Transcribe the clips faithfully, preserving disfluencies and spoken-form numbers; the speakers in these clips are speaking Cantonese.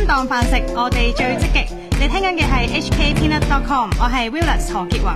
當飯食，我哋最積極。你聽緊嘅係 H K Peanut dot com， 我係 Willis 何潔華。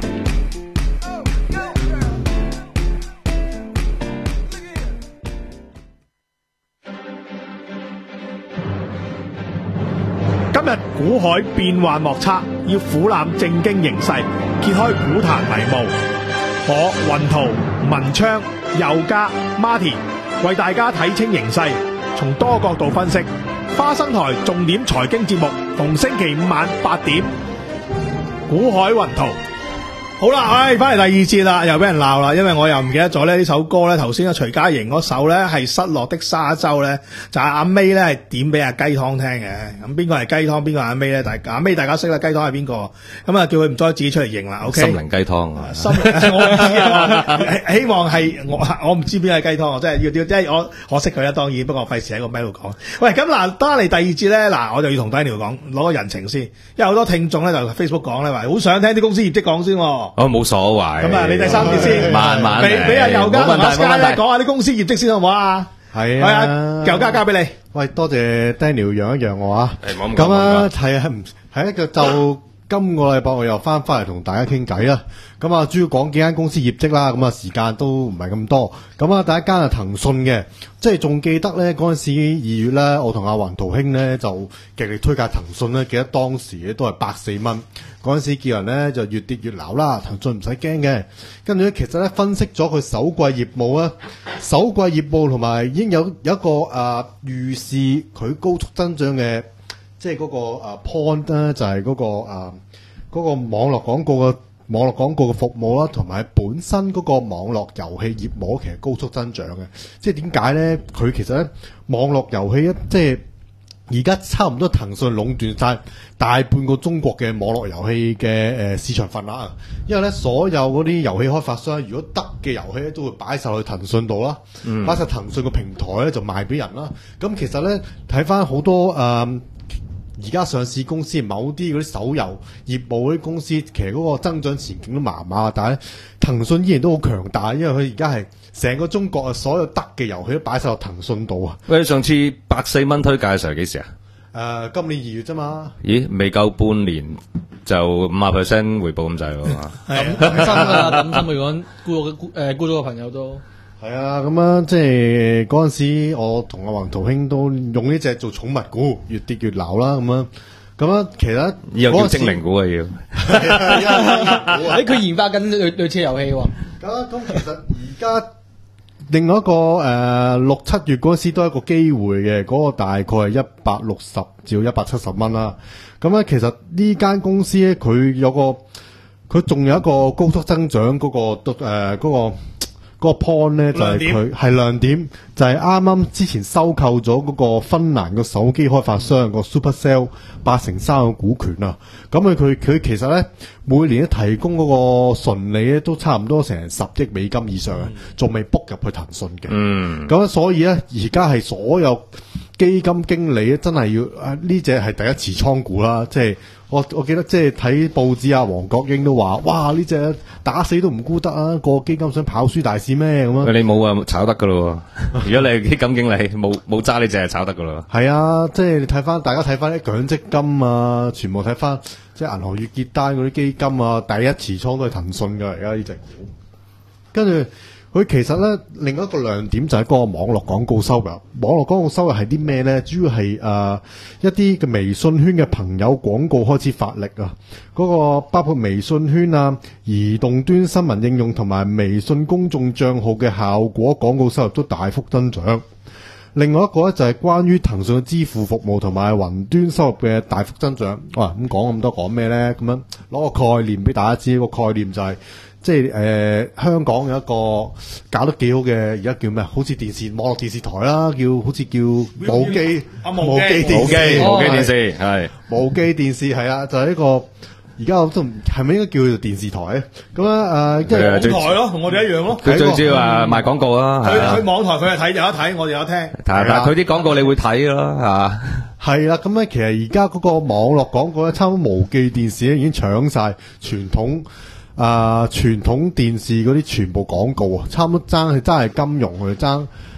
今日股海變幻莫測，要俯瞰正經形勢，揭開股壇迷霧。我雲圖、文昌、佑嘉、Martin 為大家睇清形勢，從多角度分析。花生台重點財經節目，逢星期五晚八點，股海雲圖。好啦，唉，翻嚟第二節啦，又俾人鬧啦，因為我又唔記得咗咧呢首歌咧，頭先阿徐佳瑩嗰首咧係失落的沙洲咧，就係阿 May 咧係點俾阿雞湯聽嘅。咁邊個係雞湯，邊個係阿 May 咧？大阿 May 大家識啦，雞湯係邊個？咁啊叫佢唔再自己出嚟認啦。OK， 心靈雞湯啊， 心我唔知啊，希望係我我唔知邊個係雞湯，我真係要要即係我我識佢啦，當然，不過費事喺個咪度講。喂，咁嗱，得嚟第二節咧，嗱我就要同低條講攞個人情先，因為好多聽眾咧就 Facebook 講咧話好想聽啲公司業績講先。 哦，冇所謂。 咁啊，你第三節先， 慢慢俾俾阿佑嘉同阿 Sky 咧講下啲公司業績先好唔好啊？ 係啊， 佑嘉交俾你。 喂，多謝 Daniel 讓一讓我啊。 誒，冇咁講。 咁啊，係啊，係一個就今個禮拜我又翻翻嚟同大家傾偈啦。咁啊，主要講幾間公司業績啦。咁啊，時間都唔係咁多。咁啊，第一間係騰訊嘅，即係仲記得咧嗰陣時二月咧，我同阿雲圖兄咧就極力推介騰訊咧，記得當時咧都係百四蚊。嗰陣時叫人咧就越跌越鬧啦，騰訊唔使驚嘅。跟住咧，其實咧分析咗佢首季業務啊，首季業務同埋已經有有一個誒、呃、預示佢高速增長嘅，即係嗰個、呃、point 咧，就係嗰、嗰個誒嗰、呃嗰個網絡廣告嘅網絡廣告嘅服務啦，同埋本身嗰個網絡遊戲業務其實高速增長嘅。即係點解咧？佢其實咧網絡遊戲一即係。而家差唔多騰訊壟斷晒大半個中國嘅網絡遊戲嘅誒市場份額啊！因為咧所有嗰啲遊戲開發商，如果得嘅遊戲咧都會擺晒去騰訊度啦，嗯、擺晒騰訊個平台咧就賣俾人啦。咁其實咧睇翻好多誒而家上市公司某啲嗰啲手遊業務嗰啲公司，其實嗰個增長前景都麻麻，但係咧騰訊依然都好強大，因為佢而家係成個中國啊所有得嘅遊戲都擺晒落騰訊度啊！ 喂，上次百四蚊推介嘅時候係幾時啊？誒、 呃，今年二月啫嘛。 咦，未夠半年就五十 percent 回報咁滯咯嘛？ 咁咁心啊，咁心嚟講，沽咗沽誒沽咗個朋友都係啊，咁啊，即係嗰陣時，我同阿黃圖兄都用呢隻做寵物股，越跌越鬧啦，咁樣。咁啊，其實又叫精靈股啊要。 誒，佢研發緊類類似遊戲喎。 咁咁，其實而家另外一個誒六七月嗰陣時都係一個機會嘅，嗰、那個大概係一百六十至到一百七十蚊啦。咁咧，其實呢間公司咧，佢有個佢仲有一個高速增長嗰、那個誒嗰、呃那個。嗰個 point 咧就係佢係亮點，就係啱啱之前收購咗嗰個芬蘭個手機開發商個 Supercell 八成三嘅股權啊！咁佢佢佢其實咧每年咧提供嗰個純利咧都差唔多成十億美金以上嘅，仲未 book 入去騰訊嘅。嗯，咁所以咧而家係所有基金經理咧真係要啊呢隻係第一持倉股啦，即係。我我記得即係睇報紙啊，黃國英都話：哇！呢隻打死都唔沽得啊！個基金想跑輸大市咩咁啊？ 你冇啊，炒得噶咯！如果你係基金經理，冇冇揸你隻係炒得噶咯。 係啊，即係你睇翻，大家睇翻啲強積金啊，全部睇翻即係銀行月結單嗰啲基金啊，第一持倉都係騰訊噶，而家呢隻股。跟住佢其實咧，另一個亮點就係嗰個網絡廣告收入。網絡廣告收入係啲咩咧？主要係誒、呃、一啲嘅微信圈嘅朋友廣告開始發力啊！嗰、那個包括微信圈啊、移動端新聞應用同埋微信公眾帳號嘅效果廣告收入都大幅增長。另外一個咧就係關於騰訊嘅支付服務同埋雲端收入嘅大幅增長。哇！咁講咁多講咩咧？咁樣攞個概念俾大家知，個概念就係、是。即係誒、呃，香港有一個搞得幾好嘅，而家叫咩？好似電視網絡電視台啦，叫好似叫無記啊， 無記電視， 無記無記電視係無記電視係啊，就係、是、一個而家我都係咪應該叫做電視台咧？咁啊誒，即係網台咯，同我哋一樣咯。 佢最主要係賣廣告啦。 佢佢網台佢係睇有得睇，我哋有得聽。 但係佢啲廣告你會睇咯，係嘛？ 係啦，咁咧其實而家嗰個網絡廣告咧，差唔多無記電視咧已經搶晒傳統。啊！傳統電視嗰啲全部廣告啊，差唔多爭係爭係金融，佢爭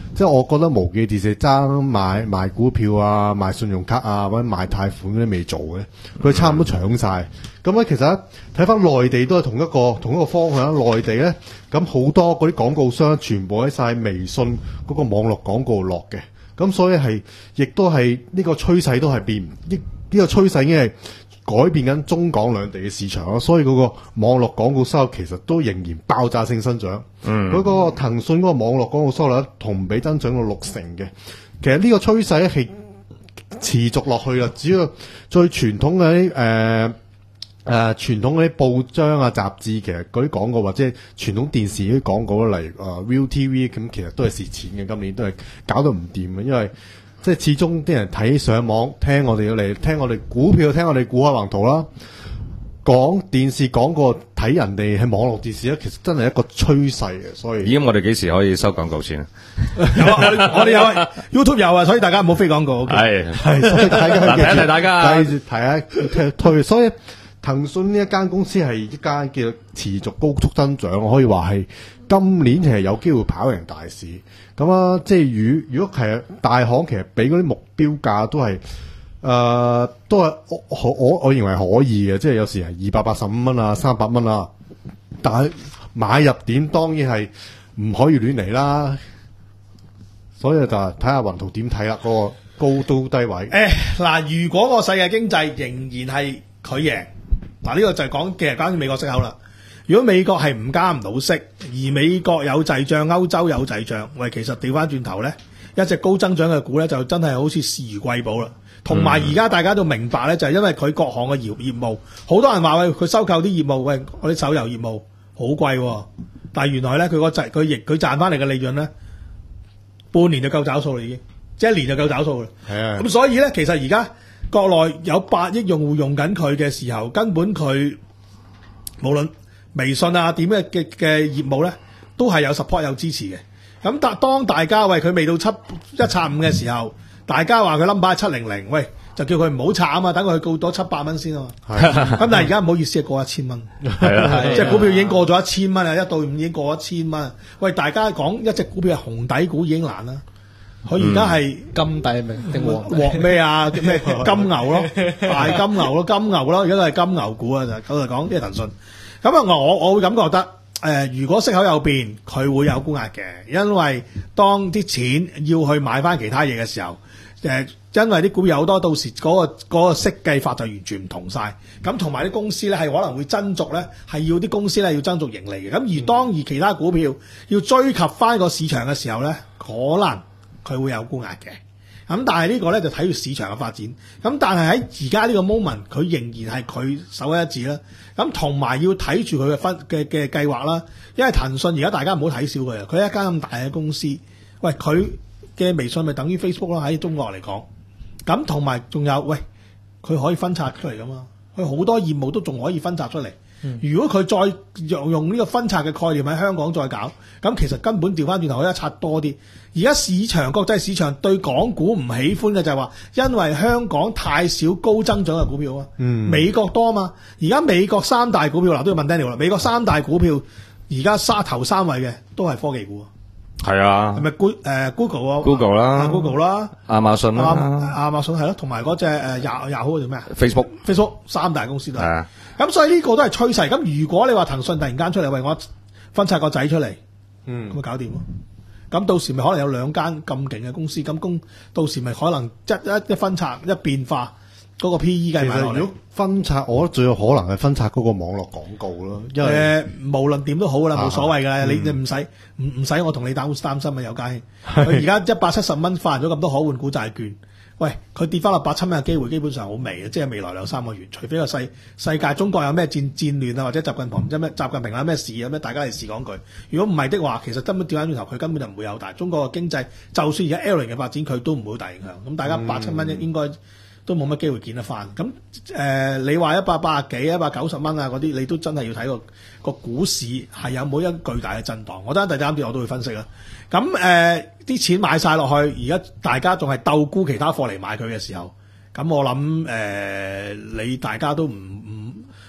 即係我覺得無記電視爭賣賣股票啊、賣信用卡啊或者賣貸款嗰啲未做嘅，佢差唔多搶晒。咁咧、嗯、其實睇翻內地都係同一個同一個方向。內地咧咁好多嗰啲廣告商全部喺晒微信嗰個網絡廣告落嘅，咁所以係亦都係呢個趨勢都係變，呢、呢、呢個趨勢已經係改變緊中港兩地嘅市場咯。所以嗰個網絡廣告收入其實都仍然爆炸性增長。嗯，嗰個騰訊嗰個網絡廣告收入同比增長到六成嘅。其實呢個趨勢咧係持續落去啦。只要最傳統嘅啲誒。呃誒、呃、傳統嗰啲報章啊、雜誌，其實嗰啲廣告或者傳統電視嗰啲廣告，例如誒 Viu T V 咁，其實都係蝕錢嘅。今年都係搞到唔掂嘅，因為即係始終啲人睇上網聽我哋要嚟聽我哋股票，聽我哋股海橫圖啦。講電視廣告睇人哋係網絡電視咧，其實真係一個趨勢嘅。所以， 咦？咁我哋幾時可以收廣告錢啊？ 有啊，我哋有啊 YouTube 有啊，所以大家唔好飛廣告。 係係，所以大家嗱，提一提大家， 提下推推，所以。騰訊呢一間公司係一間叫持續高速增長，我可以話係今年其實有機會跑贏大市。咁啊，即係如如果其實大行其實俾嗰啲目標價都係誒、呃、都係我我我認為可以嘅，即係有時係二百八十五蚊啊、三百蚊啊，但係買入點當然係唔可以亂嚟啦。所以就睇下雲圖點睇啦，嗰、嗰個高都低位。 誒嗱，如果個世界經濟仍然係佢贏。嗱，呢個就係講嘅係關於美國息口啦。如果美國係唔加唔到息，而美國有滯脹，歐洲有滯脹，喂，其實調翻轉頭咧，一隻高增長嘅股咧就真係好似視如貴寶啦。同埋而家大家都明白咧，就係因為佢各項嘅業業務，好多人話喂，佢收購啲業務，喂，我啲手遊業務好貴，但係原來咧佢個賺佢亦佢賺翻嚟嘅利潤咧，半年就夠找數啦，已經即係一年就夠找數啦。係啊，咁所以咧，其實而家。國內有八億用戶用緊佢嘅時候，根本佢無論微信啊點嘅嘅嘅業務咧，都係有 support 有支持嘅。咁但當大家喂佢未到七一拆五嘅時候，大家話佢 number 係七零零，喂就叫佢唔好拆啊嘛，等佢告多七百蚊先啊嘛。咁但係而家唔好意思，過一千蚊，即係股票已經過咗一千蚊啊，一到五已經過一千蚊。喂，大家講一隻股票係紅底股已經難啦。佢而家係金底明定黃黃咩啊？咩金牛咯，大金牛咯，金牛咯，而家都係金牛股啊！就咁嚟講，即係騰訊。咁啊，我我會咁覺得，誒、呃，如果息口有變，佢會有沽壓嘅，因為當啲錢要去買翻其他嘢嘅時候，誒、呃，因為啲股票好多到時嗰、那個嗰、那個息計法就完全唔同晒。咁同埋啲公司咧係可能會增續咧，係要啲公司咧要增續盈利嘅。咁而當而其他股票要追及翻個市場嘅時候咧，可能佢會有沽壓嘅，咁但係呢個咧就睇住市場嘅發展。咁但係喺而家呢個 moment，佢仍然係佢首屈一指啦。咁同埋要睇住佢嘅分嘅嘅計劃啦。因為騰訊而家大家唔好睇小佢啊，佢係一間咁大嘅公司。喂，佢嘅微信咪等於 Facebook 咯，喺中國嚟講。咁同埋仲有，喂，佢可以分拆出嚟噶嘛？佢好多業務都仲可以分拆出嚟。如果佢再用用呢個分拆嘅概念喺香港再搞，咁其實根本調翻轉頭可以拆多啲。而家市場國際市場對港股唔喜歡嘅就係話，因為香港太少高增長嘅股票啊，嗯、美國多嘛。而家美國三大股票嗱都要問 Daniel 啦，美國三大股票而家沙頭三位嘅都係科技股啊。 係啊， 係咪 Google 誒 Google 啊 Google 啦 Google 啦， 亞馬遜啦， 亞馬遜係咯，同埋嗰隻誒 Yahoo 叫咩啊 Facebook Facebook 三大公司都係。 係咁所以呢個都係趨勢。咁如果你話騰訊突然間出嚟為我分拆個仔出嚟，嗯，咁咪搞掂咯。咁到時咪可能有兩間咁勁嘅公司，咁公到時咪可能一一一分拆一變化嗰、那個 P E 計埋落嚟。如果分拆，我覺得最有可能係分拆嗰個網絡廣告咯。因為誒、 呃，無論點都好啦，冇、啊、所謂噶啦、嗯。你你唔使唔唔使我同你擔擔心啊，有家兄。佢而家一百七十蚊發行咗咁多可換股債券。喂，佢跌翻落八七蚊嘅機會基本上好微嘅，即係未來兩三個月，除非個世世界中國有咩戰戰亂啊，或者習近平唔知咩習近平有咩事啊咩，大家嚟試講句。如果唔係的話，其實根本調翻轉頭，佢根本就唔會有大。中國嘅經濟就算而家 L 型嘅發展，佢都唔會好大影響。咁大家八七蚊應該都冇乜機會見得翻。咁、嗯、誒、呃，你話一百八十幾、一百九十蚊啊嗰啲，你都真係要睇個個股市係有冇一巨大嘅震盪。我等陣第三段我都會分析啦。咁誒啲錢買晒落去，而家大家仲係鬥沽其他貨嚟買佢嘅時候，咁我諗誒、呃、你大家都唔唔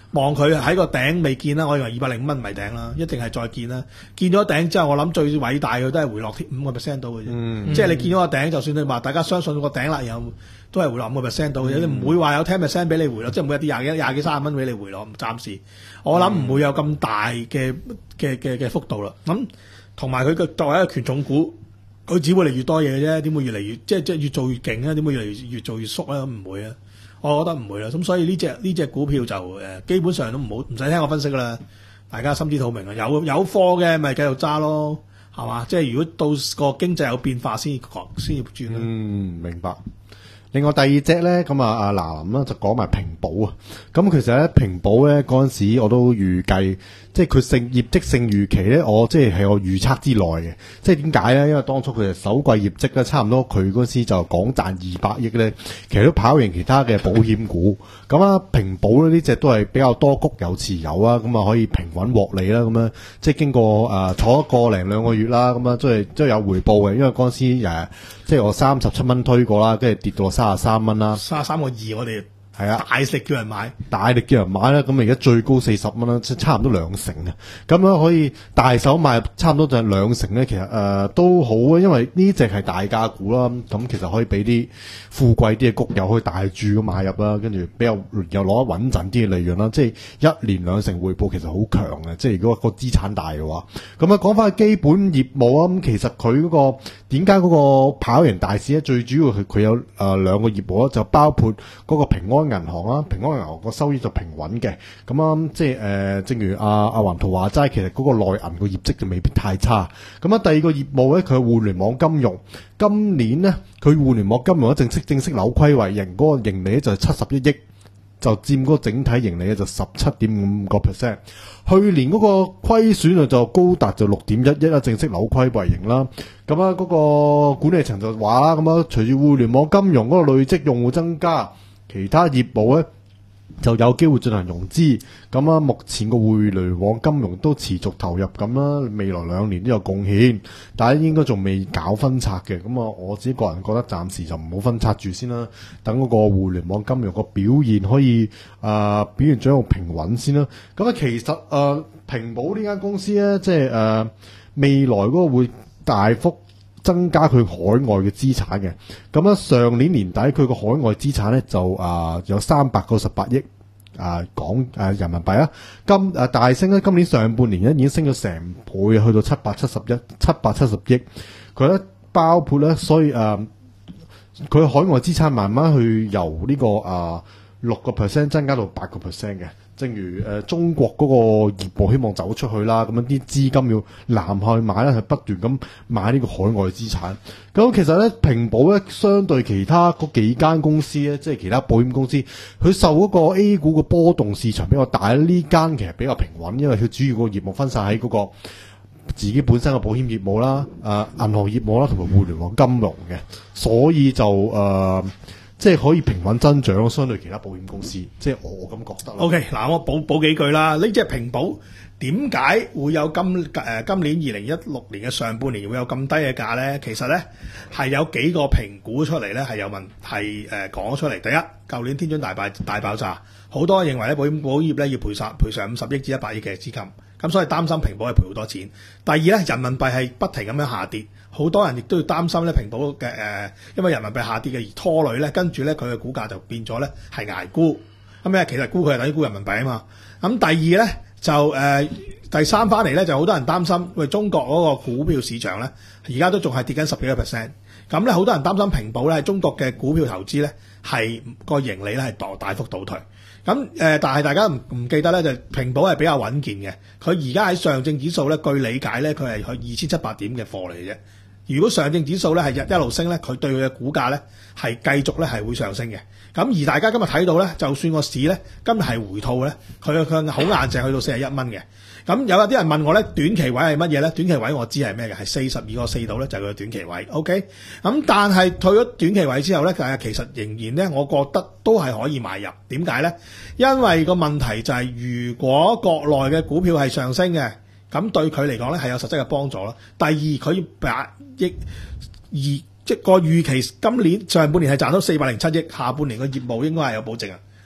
望佢喺個頂未見啦，我認為二百零五蚊唔係頂啦，一定係再見啦。見咗頂之後，我諗最偉大佢都係回落五個 percent 到嘅啫。 嗯、 即係你見咗個頂，就算你話大家相信個頂啦，然後都係回落五個 percent 到嘅，你唔會話有十 percent 俾你回落，即係唔會有啲廿幾、廿幾、三十蚊俾你回落。暫時我諗唔會有咁大嘅嘅嘅嘅幅度啦。咁同埋佢嘅作為一個權重股，佢只會嚟越多嘢嘅啫，點會越嚟越即係即係越做越勁啊？點會越嚟越越做越縮啊？唔會啊！我覺得唔會啦，咁所以呢隻呢隻股票就誒、呃、基本上都唔好唔使聽我分析噶啦，大家心知肚明啊！有有貨嘅咪繼續揸咯，係嘛？即係如果到個經濟有變化先先要轉啦。 嗯，明白。另外第二隻咧，咁啊阿嗱林啦就講埋平保啊。咁其實咧平保咧嗰陣時我都預計，即係佢勝業績勝預期咧，我即係係我預測之內嘅。即係點解咧？因為當初佢哋首季業績咧，差唔多佢嗰陣時就講賺二百億咧，其實都跑贏其他嘅保險股。咁啊平保咧呢隻都係比較多谷有持有啊，咁啊可以平穩獲利啦。咁樣即係經過誒、呃、坐一個零兩個月啦，咁啊即係即係有回報嘅。因為嗰陣時誒即係我三十七蚊推過啦，跟住跌到三十三蚊啦， 三十三個二我哋係啊， 大力叫人買， 大力叫人買啦，咁而家最高四十蚊啦，即係差唔多兩成啊！咁樣可以大手買，差唔多就係兩成咧。其實誒、呃、都好啊，因為呢隻係大價股啦，咁其實可以俾啲富貴啲嘅谷友可以大注咁買入啦，跟住比較又攞得穩陣啲嘅利潤啦。即係一年兩成回報，其實好強嘅。即係如果個資產大嘅話，咁啊講翻基本業務啊，咁其實佢嗰、嗰個點解嗰個跑贏大市咧？最主要係佢有誒、呃、兩個業務啦，就包括嗰個平安銀行啦，平安銀行個收益就平穩嘅，咁啊即係誒、呃，正如阿阿黃圖話齋，其實嗰個內銀個業績就未必太差。咁啊，第二個業務咧，佢係互聯網金融，今年咧佢互聯網金融咧正式正式扭虧為盈，嗰、那個盈利咧就係七十一億，就佔嗰個整體盈利咧就十七點五個 percent。去年嗰個虧損啊就高達就六點一億啦，正式扭虧為盈啦。咁啊，嗰個管理層就話啦，咁啊隨住互聯網金融嗰個累積用戶增加，其他業務咧就有機會進行融資，咁啊目前個互聯網金融都持續投入咁啦，未來兩年都有貢獻，但係應該仲未搞分拆嘅，咁啊我自己個人覺得暫時就唔好分拆住先啦，等嗰個互聯網金融個表現可以啊、呃、表現咗個平穩先啦。咁啊其實誒、呃、平保呢間公司咧，即係誒、呃、未來嗰個會大幅增加佢海外嘅資產嘅，咁啊上年年底佢個海外資產咧就啊、呃、有三百九十八億啊港誒、呃、人民幣啊，今誒、呃、大升咧，今年上半年咧已經升咗成倍，去到七百七十一七百七十億，佢咧包括咧，所以誒佢、呃、海外資產慢慢去由呢、這個啊六個 percent 增加到八個 percent 嘅。正如誒、呃、中國嗰個業務希望走出去啦，咁樣啲資金要南下去買咧，係不斷咁買呢個海外資產。咁其實咧，平保咧相對其他嗰幾間公司咧，即係其他保險公司，佢受嗰個 A 股嘅波動市場比較大咧。呢間其實比較平穩，因為佢主要個業務分散喺嗰個自己本身嘅保險業務啦、誒、呃、銀行業務啦，同埋互聯網金融嘅，所以就誒。呃即係可以平穩增長，相對其他保險公司，即係我咁覺得。 O K， 嗱我補補幾句啦。呢隻平保點解會有今誒、呃、今年二零一六年嘅上半年會有咁低嘅價咧？其實咧係有幾個評估出嚟咧係有問係誒講出嚟。第一，舊年天津大爆大爆炸，好多人認為咧保險保險業咧要賠償賠償五十億至一百億嘅資金，咁所以擔心平保係賠好多錢。第二咧，人民幣係不停咁樣下跌。好多人亦都要擔心咧，平保嘅誒、呃，因為人民幣下跌嘅而拖累咧，跟住咧佢嘅股價就變咗咧係捱沽，咁咧其實沽佢係等於沽人民幣啊嘛。咁第二咧就誒、呃、第三翻嚟咧就好多人擔心，喂中國嗰個股票市場咧而家都仲係跌緊十幾個 percent，咁咧好多人擔心平保咧喺中國嘅股票投資咧係個盈利咧係大大幅倒退。咁誒、呃，但係大家唔唔記得咧，就平保係比較穩健嘅。佢而家喺上證指數咧，據理解咧，佢係去二千七百點嘅貨嚟嘅啫。如果上證指數咧係日一路升咧，佢對佢嘅股價咧係繼續咧係會上升嘅。咁而大家今日睇到咧，就算個市咧今日係回吐咧，佢嘅佢好硬淨去到四十一蚊嘅。咁有啲人問我咧，短期位係乜嘢咧？短期位我知係咩嘅，係四十二個四度咧，就係佢嘅短期位。OK，咁但係退咗短期位之後咧，其實仍然咧，我覺得都係可以買入。點解咧？因為個問題就係、是，如果國內嘅股票係上升嘅，咁對佢嚟講咧係有實質嘅幫助咯。第二，佢百億二即個預期今年上半年係賺到四百零七億，下半年嘅業務應該係有保證啊。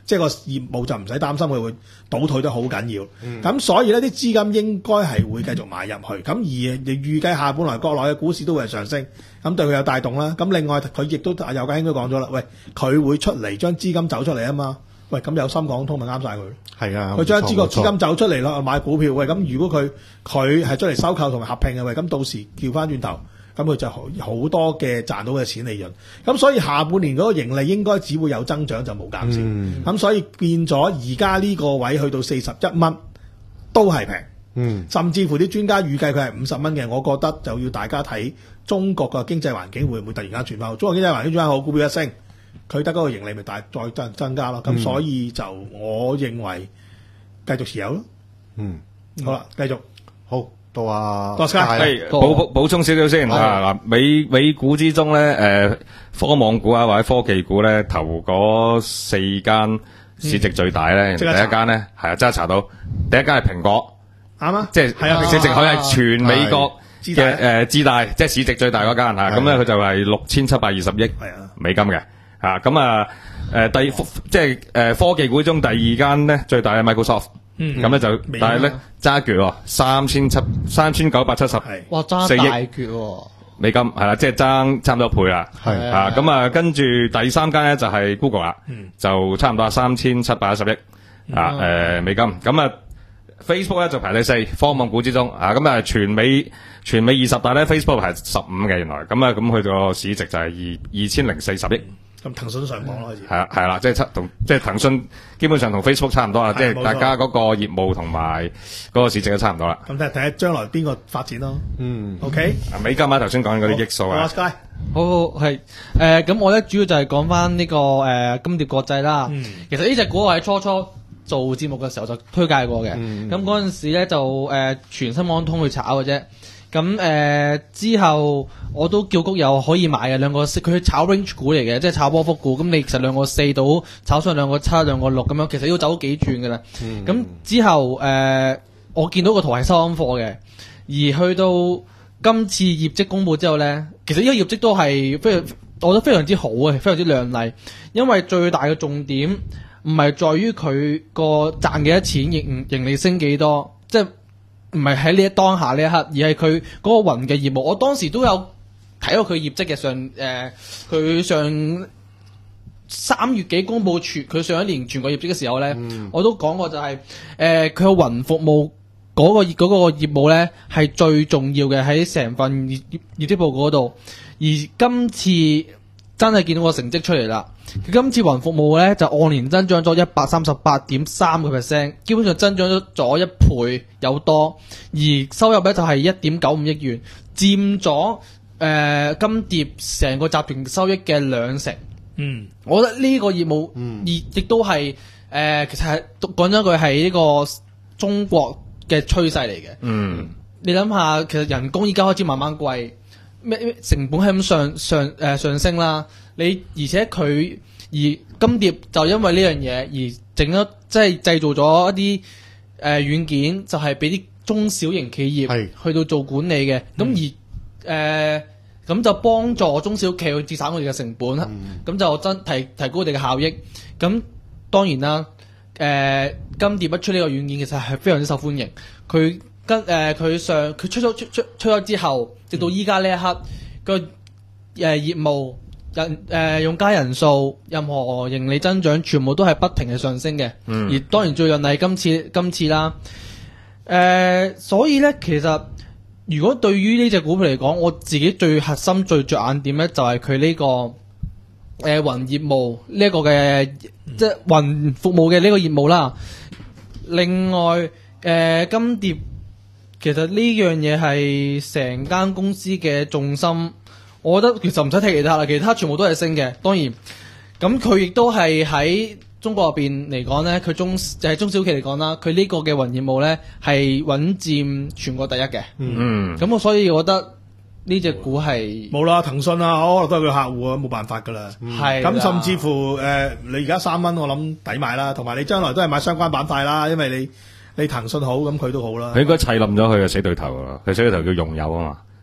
即係個業務就唔使擔心佢會倒退得好緊要。咁、 嗯、 所以呢啲資金應該係會繼續買入去。咁而你預計下半來國內嘅股市都會係上升，咁對佢有帶動啦。咁另外佢亦都有家應該講咗啦，喂，佢會出嚟將資金走出嚟啊嘛。喂，咁有深港通咪啱晒佢？ 係啊， 佢將資個冇錯資金走出嚟咯，買股票。喂，咁如果佢佢係出嚟收購同埋合併嘅，喂，咁到時調翻轉頭。咁佢就好好多嘅賺到嘅錢利潤，咁所以下半年嗰個盈利應該只會有增長就冇減少，咁、嗯、所以變咗而家呢個位去到四十一蚊都係平， 嗯，甚至乎啲專家預計佢係五十蚊嘅，我覺得就要大家睇中國嘅經濟環境會唔會突然間轉翻好，中國經濟環境轉翻好，股票一升，佢得嗰個盈利咪大再增增加咯，咁、嗯、所以就我認為繼續持有咯，嗯，好啦，繼續好。到啊， 係補補補充少少先啊！嗱，美美股之中咧，誒、呃，科網股啊或者科技股咧，頭嗰四間市值最大咧，嗯、第一間咧係啊，真係查到，第一間係蘋果，啱啊，即係係啊，市值佢係全美國嘅誒至大，即係市值最大嗰間吓，咁咧佢就係六千七百二十億美金嘅吓，咁啊誒第即係誒科技股中第二間咧最大係 Microsoft。嗯，咁咧就，但係咧揸一橛三千七三千九百七十， 哇揸大橛美金係啦，即係爭差唔多一倍啦，係啊，咁啊跟住第三間咧就係 Google 啦，嗯，就差唔多三千七百一十億啊誒美金，咁啊 Facebook 咧就排第四，科網股之中啊，咁啊全美全美二十大咧 Facebook 係十五嘅原來，咁啊咁佢個市值就係二二千零四十億。 咁騰訊上榜咯，開始係啊，係啦，即係同即係騰訊基本上同 Facebook 差唔多啦，即係大家嗰個業務同埋嗰個市值都差唔多啦。咁睇睇下將來邊個發展咯。嗯 ，OK。美金啊，頭先講嗰啲億數啊。 好好係誒，咁、呃、我咧主要就係講翻呢個誒、呃、金蝶國際啦。嗯、其實呢隻股我喺初初做節目嘅時候就推介過嘅。咁嗰陣時咧就誒、呃、全新網通去炒嘅啫。咁誒、呃、之後我都叫谷友可以買嘅兩個四，佢炒 range 股嚟嘅，即係炒波幅股。咁你其實兩個四到炒上兩個七、兩個六咁樣，其實要走幾轉㗎啦。咁、嗯、之後誒、呃、我見到個圖係收緊貨嘅，而去到今次業績公佈之後咧，其實呢個業績都係非常，我覺得非常之好嘅，非常之亮麗。因為最大嘅重點唔係在於佢個賺幾多錢，盈盈利升幾多，即係。唔係喺呢一當下呢一刻，而係佢嗰個雲嘅業務。我當時都有睇過佢業績嘅上誒，佢、呃、上三月幾公佈全佢上一年全國業績嘅時候咧，嗯、我都講過就係誒佢個雲服務嗰、嗰個嗰、嗰個業務咧係最重要嘅喺成份業業績報告嗰度。而今次真係見到個成績出嚟啦！佢今次雲服務咧就按年增長咗一百三十八點三個 percent， 基本上增長咗一倍有多。而收入咧就係一點九五億元，佔咗誒金蝶成個集團收益嘅兩成。嗯，我覺得呢個業務，嗯，亦亦都係誒、呃，其實係講真句係呢個中國嘅趨勢嚟嘅。嗯，你諗下，其實人工依家開始慢慢貴。咩成本係咁上上誒、呃、上升啦，你而且佢而金蝶就因為呢樣嘢而整咗即係製造咗一啲誒、呃、軟件，就係俾啲中小型企業去到做管理嘅，咁是而誒咁、呃、就幫助中小企去節省佢哋嘅成本，咁、嗯、就真提提高佢哋嘅效益。咁當然啦，誒、呃、金蝶一出呢個軟件其實係非常之受歡迎，佢。跟誒佢、呃、上佢出咗出出出咗之後，直到依家呢一刻個誒、呃、業務人誒、呃、用家人數、任何盈利增長，全部都係不停嘅上升嘅。嗯、而當然最近係今次今次啦。誒、呃，所以咧其實如果對於呢隻股票嚟講，我自己最核心最着眼點咧，就係佢呢個誒、呃、雲業務呢一個嘅即係雲服務嘅呢個業務啦。另外誒、呃、金蝶。其實呢樣嘢係成間公司嘅重心，我覺得其實唔使睇其他啦，其他全部都係升嘅。當然，咁佢亦都係喺中國入邊嚟講咧，佢中就係、是、中小企嚟講啦，佢呢個嘅雲業務咧係穩佔全國第一嘅。嗯，咁我所以我覺得呢隻股係冇啦，騰訊啊，可能都係佢客戶啊，冇辦法噶啦。係咁、嗯，甚至乎誒、呃，你而家三蚊，我諗抵買啦，同埋你將來都係買相關板塊啦，因為你。你騰訊好，咁佢都好啦。 佢應該砌冧咗佢嘅死對頭啊！佢死對頭叫用友啊嘛，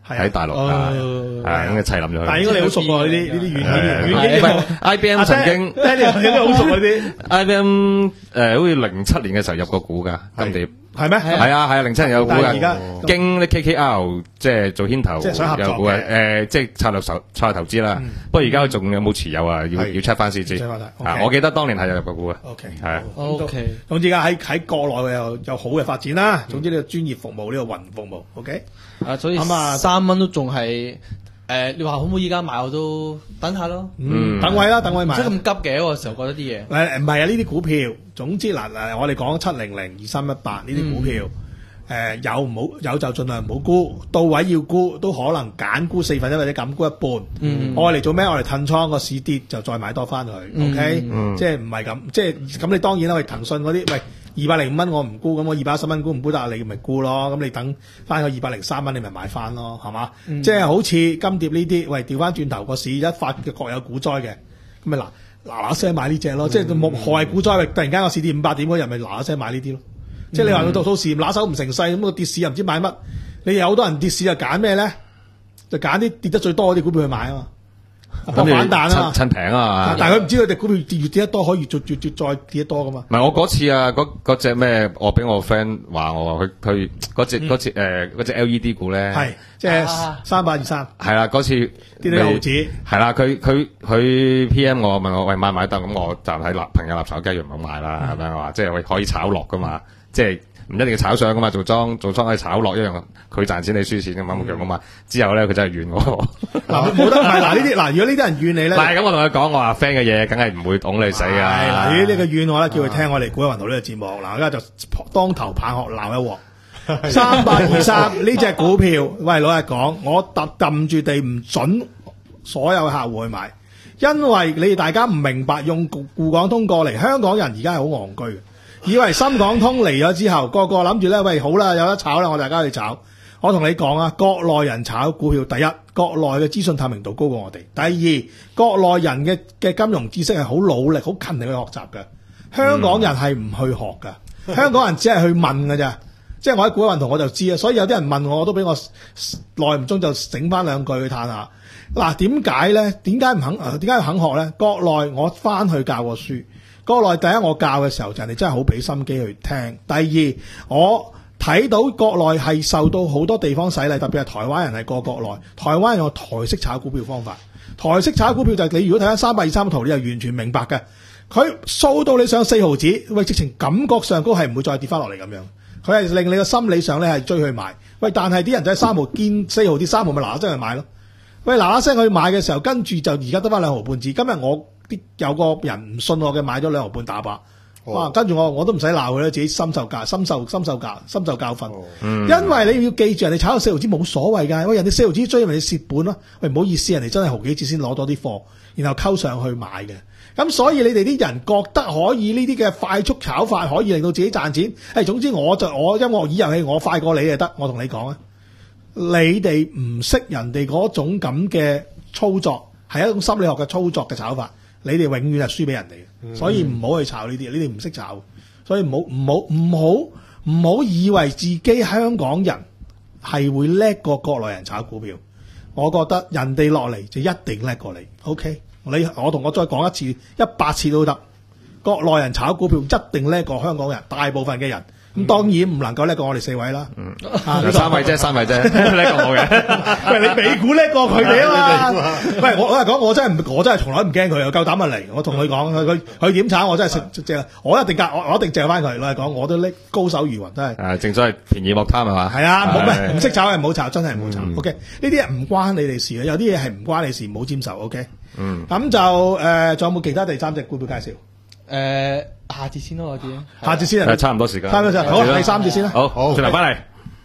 喺大陸啊，係咁嘅砌冧咗佢。 但係應該你好熟喎，呢啲呢啲軟件軟件。 唔係 I B M 曾經 ，Daniel 應該好熟嗰啲。 I B M 誒好似零七年嘅時候入過股㗎，金蝶。 係咩？ 係啊係啊，零七年有股但係而家嘅，經啲 K K R 即係做牽頭， 即係想合作嘅有股嘅，誒即係策略手策略投資啦。不過而家仲有冇持有啊？要係要 check 翻先知。 check 返睇啊， OK 我記得當年係有入過股嘅。 OK， 係啊。 OK 總之而家喺喺國內有有好嘅發展啦。總之呢個專業服務呢個雲服務 OK。 啊，所以咁啊三蚊都仲係誒，你話可唔可以依家買我都等下咯， 嗯，等位啦，等位買。 唔使咁急嘅嗰個時候覺得啲嘢。 誒唔係啊，呢啲股票，總之嗱嗱，我哋講七零零二三一八呢啲股票。誒有唔好有就盡量唔好沽，到位要沽都可能揀沽四分一或者揀沽一半。 嗯， 我嚟做咩？我嚟褪倉個市跌就再買多翻佢。OK，即係唔係咁？即係咁你當然啦，喂騰訊嗰啲喂二百零五蚊我唔沽，咁我二百一十蚊沽唔沽得？你咪沽咯。咁你等翻個二百零三蚊，你咪買翻咯，係嘛？即係好似金蝶呢啲，喂調翻轉頭個市一發嘅各有股災嘅，咁咪嗱嗱嗱聲買呢只咯。即係冇何謂股災？突然間個市跌五百點嗰日，咪嗱嗱聲買呢啲咯。即係你話到到時拿手唔成勢咁個跌市又唔知買乜，你有好多人跌市就揀咩咧？就揀啲跌得最多嗰啲股票去買啊嘛，搏反彈啊嘛， 趁平啊嘛。 但係佢唔知佢哋股票跌越跌得多，可以越越越再跌得多噶嘛。 唔係我嗰次啊，嗰嗰隻咩？我俾我 friend 話我話佢佢嗰隻嗰隻誒嗰隻 L E D 股咧， 係即係三八二三。 係啦，嗰次跌到毫子。係啦，佢佢佢 P M 我問我喂買唔買得？咁我就喺立朋友立場，梗係唔好買啦，係咪話即係喂可以炒落噶嘛？即係唔一定要炒上噶嘛，做莊做莊可以炒落一樣，佢賺錢你輸錢咁嘛，冇樣噶嘛。之後咧佢真係怨我。 嗱冇得唔係嗱呢啲嗱，如果呢啲人怨你咧， 嗱咁我同佢講，我話 friend 嘅嘢，梗係唔會捅你死噶。 係嗱，如果呢個怨我咧，叫佢聽我哋股海雲圖呢個節目。嗱，而家就當頭棒喝鬧一鑊。三八二三呢隻股票，喂老實講，我揼撳住地唔準所有客戶去買，因為你哋大家唔明白用滬港通過嚟，香港人而家係好戇居嘅。以為深港通嚟咗之後，個個諗住咧，喂好啦，有得炒啦，我大家去炒。我同你講啊，國內人炒股票，第一，國內嘅資訊透明度高過我哋；第二，國內人嘅嘅金融知識係好努力、好勤力去學習嘅。香港人係唔去學㗎，嗯、香港人只係去問㗎咋。即係我喺股海運圖我就知啊，所以有啲人問我，我都俾我耐唔中就整翻兩句去嘆下。嗱，點解咧？點解唔肯？點解要肯學咧？國內我翻去教過書。國內第一我教嘅時候，人哋真係好俾心機去聽。第二，我睇到國內係受到好多地方洗禮，特別係台灣人係過國內。台灣人有台式炒股票方法，台式炒股票就係你如果睇翻三百二三圖，你就完全明白嘅。佢掃到你上四毫子，喂，直情感覺上高係唔會再跌翻落嚟咁樣。佢係令你個心理上咧係追去買。喂，但係啲人就係三毫見四毫跌三毫，咪嗱嗱聲去買咯。喂，嗱嗱聲去買嘅時候，跟住就而家得翻兩毫半紙。今日我啲有個人唔信我嘅買咗兩毫半打靶，哇！跟住我我都唔使鬧佢啦，自己深受教、深受深受教、深受教訓。嗯、因為你要記住，人哋炒到四毫紙冇所謂㗎。喂，人哋四毫紙追，人哋蝕本咯。喂，唔好意思，人哋真係毫幾紙先攞多啲貨，然後溝上去買嘅。咁所以你哋啲人覺得可以呢啲嘅快速炒法可以令到自己賺錢。誒，總之我就我音樂椅遊戲我快過你就得。我同你講啊，你哋唔識人哋嗰種咁嘅操作，係一種心理學嘅操作嘅炒法。你哋永遠係輸俾人哋嘅，嗯、所以唔好去炒呢啲，你哋唔識炒，所以唔好唔好唔好唔好以為自己香港人係會叻過國內人炒股票。我覺得人哋落嚟就一定叻過你。OK，你我同我再講一次，一百次都得。國內人炒股票一定叻過香港人，大部分嘅人。咁當然唔能夠叻過我哋四位啦， 嗯啊、三位啫，三位啫，叻過我嘅。 喂，你美股叻過佢哋啊嘛？喂，我我係講，我真係我真係從來唔驚佢，夠膽咪嚟。我同佢講，佢佢佢點炒，我真係食借，我一定夾，我我一定借翻佢。我係講，我都叻高手如雲，真係。 誒，正所謂便宜莫貪係嘛？ 係啊，唔好唔識炒係唔好炒，真係唔好炒。嗯、OK，呢啲唔關你哋事嘅，有啲嘢係唔關你事，唔好沾手。OK，嗯，咁就誒，仲有冇其他第三隻股票介紹？ 誒、呃，下節先咯，嗰啲， 下節先啊，差唔多時間， 差唔多時間，好，第三節先啦， 好，好，轉頭翻嚟，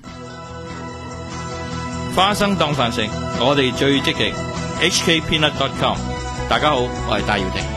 花生當飯食，我哋最積極，H K Peanut dot com， 大家好，我係戴耀廷。